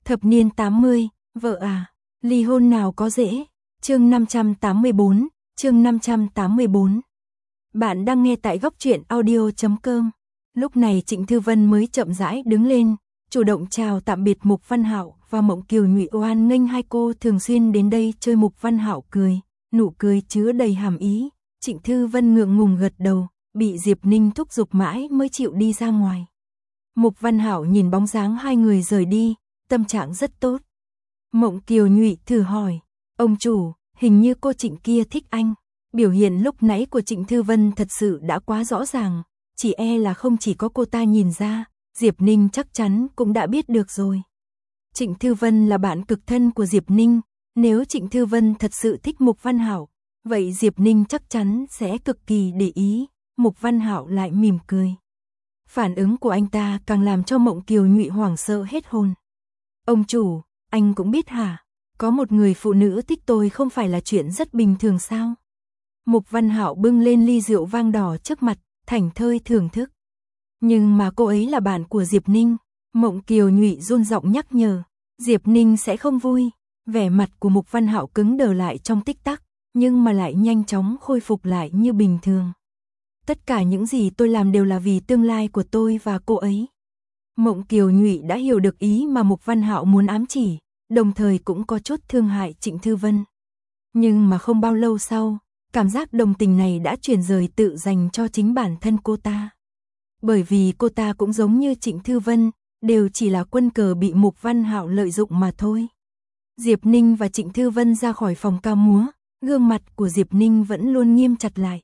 Thập niên 80, vợ à, ly hôn nào có dễ. Chương 584, chương 584. Bạn đang nghe tại góc truyện audio.com. Lúc này Trịnh Thư Vân mới chậm rãi đứng lên, chủ động chào tạm biệt Mục Văn Hạo và Mộng Kiều Nhụy oan nghênh hai cô thường xuyên đến đây chơi. Mục Văn Hạo cười, nụ cười chứa đầy hàm ý. Trịnh Thư Vân ngượng ngùng gật đầu, bị Diệp Ninh thúc giục mãi mới chịu đi ra ngoài. Mục Văn Hạo nhìn bóng dáng hai người rời đi, tâm trạng rất tốt. Mộng Kiều Nhụy thử hỏi, ông chủ, hình như cô Trịnh kia thích anh. Biểu hiện lúc nãy của Trịnh Thư Vân thật sự đã quá rõ ràng, chỉ e là không chỉ có cô ta nhìn ra, Diệp Ninh chắc chắn cũng đã biết được rồi. Trịnh Thư Vân là bạn cực thân của Diệp Ninh, nếu Trịnh Thư Vân thật sự thích Mục Văn Hạo, vậy Diệp Ninh chắc chắn sẽ cực kỳ để ý. Mục Văn Hạo lại mỉm cười. Phản ứng của anh ta càng làm cho Mộng Kiều Nhụy hoảng sợ hết hồn. Ông chủ, anh cũng biết hả? Có một người phụ nữ thích tôi không phải là chuyện rất bình thường sao? Mục Văn Hạo bưng lên ly rượu vang đỏ trước mặt, thảnh thơi thưởng thức. Nhưng mà cô ấy là bạn của Diệp Ninh. Mộng Kiều Nhụy run giọng nhắc nhở. Diệp Ninh sẽ không vui. Vẻ mặt của Mục Văn Hạo cứng đờ lại trong tích tắc, nhưng mà lại nhanh chóng khôi phục lại như bình thường. Tất cả những gì tôi làm đều là vì tương lai của tôi và cô ấy. Mộng Kiều Nhụy đã hiểu được ý mà Mục Văn Hạo muốn ám chỉ, đồng thời cũng có chút thương hại Trịnh Thư Vân. Nhưng mà không bao lâu sau, cảm giác đồng tình này đã chuyển rời tự dành cho chính bản thân cô ta. Bởi vì cô ta cũng giống như Trịnh Thư Vân, đều chỉ là quân cờ bị Mục Văn Hạo lợi dụng mà thôi. Diệp Ninh và Trịnh Thư Vân ra khỏi phòng ca múa, gương mặt của Diệp Ninh vẫn luôn nghiêm chặt lại.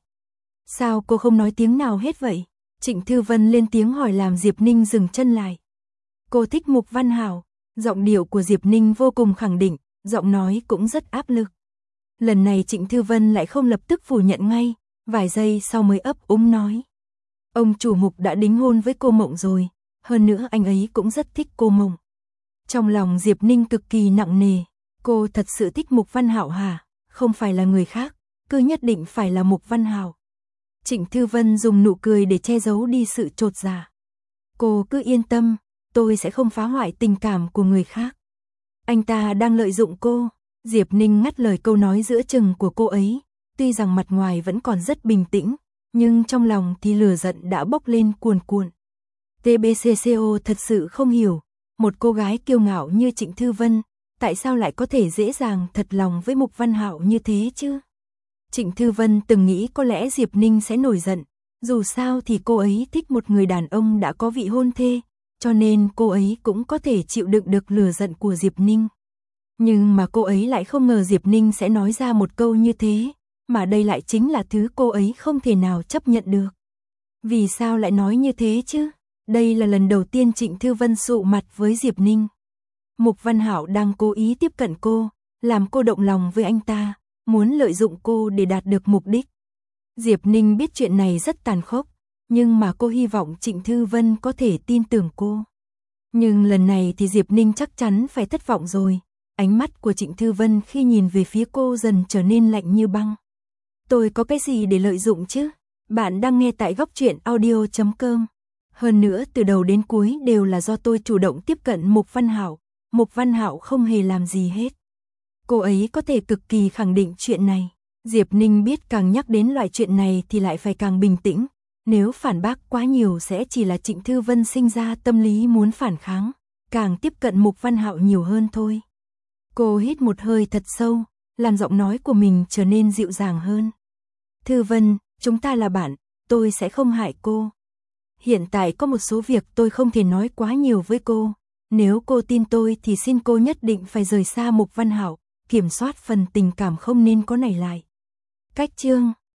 Sao cô không nói tiếng nào hết vậy? Trịnh Thư Vân lên tiếng hỏi làm Diệp Ninh dừng chân lại. Cô thích Mục Văn Hạo. Giọng điệu của Diệp Ninh vô cùng khẳng định, giọng nói cũng rất áp lực. Lần này Trịnh Thư Vân lại không lập tức phủ nhận ngay, vài giây sau mới ấp úng nói. Ông chủ Mục đã đính hôn với cô Mộng rồi, hơn nữa anh ấy cũng rất thích cô Mộng. Trong lòng Diệp Ninh cực kỳ nặng nề, cô thật sự thích Mục Văn Hạo hả? Không phải là người khác, cứ nhất định phải là Mục Văn Hạo. Trịnh Thư Vân dùng nụ cười để che giấu đi sự chột dạ. Cô cứ yên tâm, tôi sẽ không phá hoại tình cảm của người khác. Anh ta đang lợi dụng cô. Diệp Ninh ngắt lời câu nói giữa chừng của cô ấy, tuy rằng mặt ngoài vẫn còn rất bình tĩnh, nhưng trong lòng thì lửa giận đã bốc lên cuồn cuộn. TBCCO thật sự không hiểu, một cô gái kiêu ngạo như Trịnh Thư Vân, tại sao lại có thể dễ dàng thật lòng với Mục Văn Hạo như thế chứ? Trịnh Thư Vân từng nghĩ có lẽ Diệp Ninh sẽ nổi giận, dù sao thì cô ấy thích một người đàn ông đã có vị hôn thê, cho nên cô ấy cũng có thể chịu đựng được lửa giận của Diệp Ninh. Nhưng mà cô ấy lại không ngờ Diệp Ninh sẽ nói ra một câu như thế, mà đây lại chính là thứ cô ấy không thể nào chấp nhận được. Vì sao lại nói như thế chứ? Đây là lần đầu tiên Trịnh Thư Vân sụ mặt với Diệp Ninh. Mục Văn Hạo đang cố ý tiếp cận cô, làm cô động lòng với anh ta, muốn lợi dụng cô để đạt được mục đích. Diệp Ninh biết chuyện này rất tàn khốc, nhưng mà cô hy vọng Trịnh Thư Vân có thể tin tưởng cô. Nhưng lần này thì Diệp Ninh chắc chắn phải thất vọng rồi. Ánh mắt của Trịnh Thư Vân khi nhìn về phía cô dần trở nên lạnh như băng. Tôi có cái gì để lợi dụng chứ? Bạn đang nghe tại góc truyện audio.com. Hơn nữa từ đầu đến cuối đều là do tôi chủ động tiếp cận Mục Văn Hạo. Mục Văn Hạo không hề làm gì hết. Cô ấy có thể cực kỳ khẳng định chuyện này. Diệp Ninh biết càng nhắc đến loại chuyện này thì lại phải càng bình tĩnh. Nếu phản bác quá nhiều sẽ chỉ là Trịnh Thư Vân sinh ra tâm lý muốn phản kháng, càng tiếp cận Mục Văn Hạo nhiều hơn thôi. Cô hít một hơi thật sâu, làm giọng nói của mình trở nên dịu dàng hơn. Thư Vân, chúng ta là bạn, tôi sẽ không hại cô. Hiện tại có một số việc tôi không thể nói quá nhiều với cô. Nếu cô tin tôi thì xin cô nhất định phải rời xa Mục Văn Hạo, kiểm soát phần tình cảm không nên có nảy lại. Cách chương